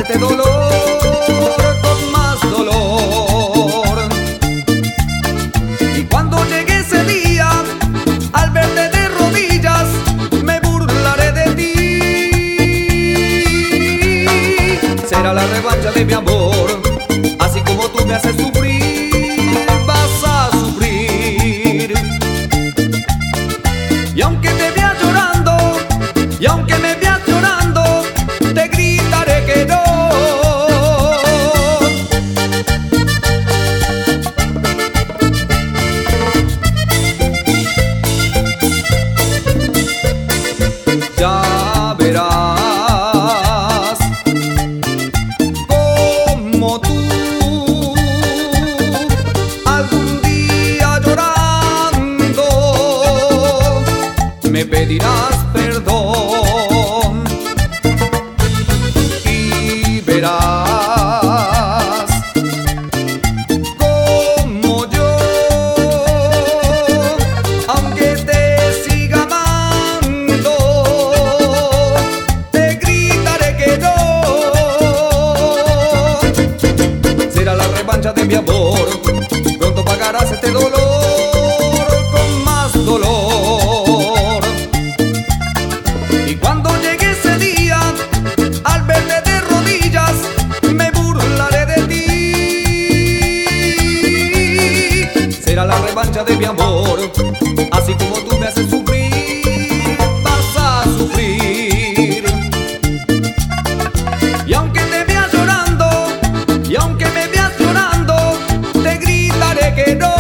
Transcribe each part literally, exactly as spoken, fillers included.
este dolor con más dolor. Y cuando llegue ese día, al verte de rodillas, me burlaré de ti. Será la revancha de mi amor, así como tú me haces sufrir, vas a sufrir. Y aunque te veas llorando, y aunque me veas llorando, te gritaré que no. Ya verás como tú algún día llorando me pedirás perdón, y verás como yo, aunque te siga amando, te gritaré que no. Será la revancha de mi amor, pronto pagarás este dolor con más dolor. Y cuando llegue ese día, al verte de rodillas, me burlaré de ti. Será la revancha de mi amor, así como tú me haces sufrir, vas a sufrir. Y aunque te veas llorando, y aunque me veas llorando, te gritaré que no.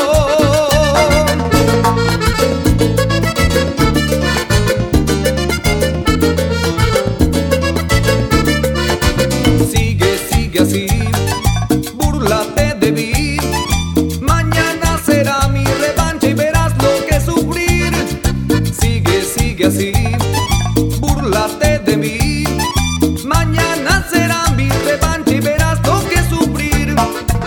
Sigue, sigue así, búrlate de mí. Mañana será mi revancha y verás lo que sufrir. Sigue, sigue así, búrlate de mí. Mañana será mi revancha y verás lo que sufrir.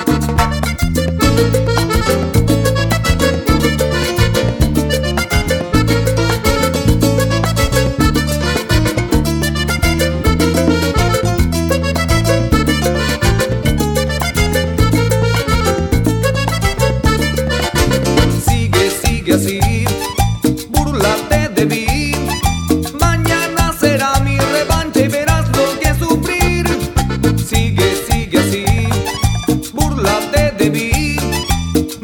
Sigue, sigue así, búrlate de mí. Mañana será mi revancha y verás lo que sufrir. Sigue, sigue así, búrlate de mí.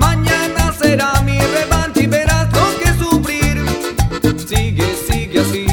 Mañana será mi revancha y verás lo que sufrir. Sigue, sigue así.